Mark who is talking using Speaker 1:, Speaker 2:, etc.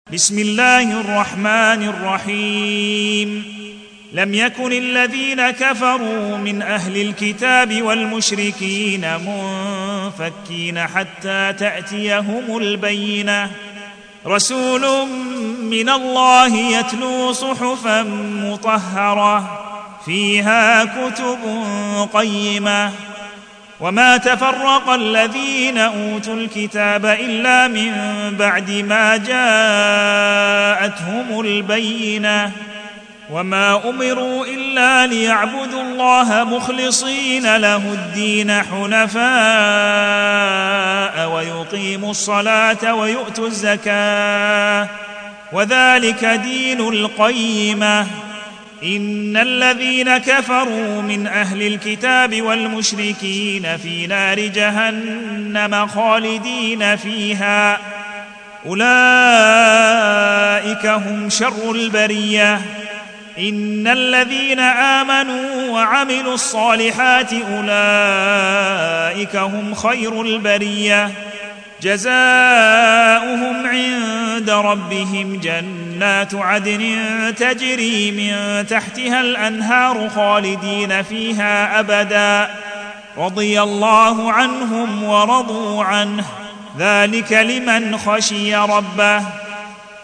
Speaker 1: بسم الله الرحمن الرحيم لم يكن الذين كفروا من أهل الكتاب والمشركين منفكين حتى تأتيهم البينة رسول من الله يتلو صحفا مطهرة فيها كتب قيمة وما تفرق الذين أوتوا الكتاب إلا من بعد ما جاءتهم البينة وما أمروا إلا ليعبدوا الله مخلصين له الدين حنفاء ويقيموا الصلاة ويؤتوا الزكاة وذلك دين القيمة إن الذين كفروا من أهل الكتاب والمشركين في نار جهنم خالدين فيها أولئك هم شر البرية إن الذين آمنوا وعملوا الصالحات أولئك هم خير البرية جزاؤهم عند ربهم جنات عدن تجري من تحتها الأنهار خالدين فيها أبدا رضي الله عنهم ورضوا عنه ذلك لمن خشي ربه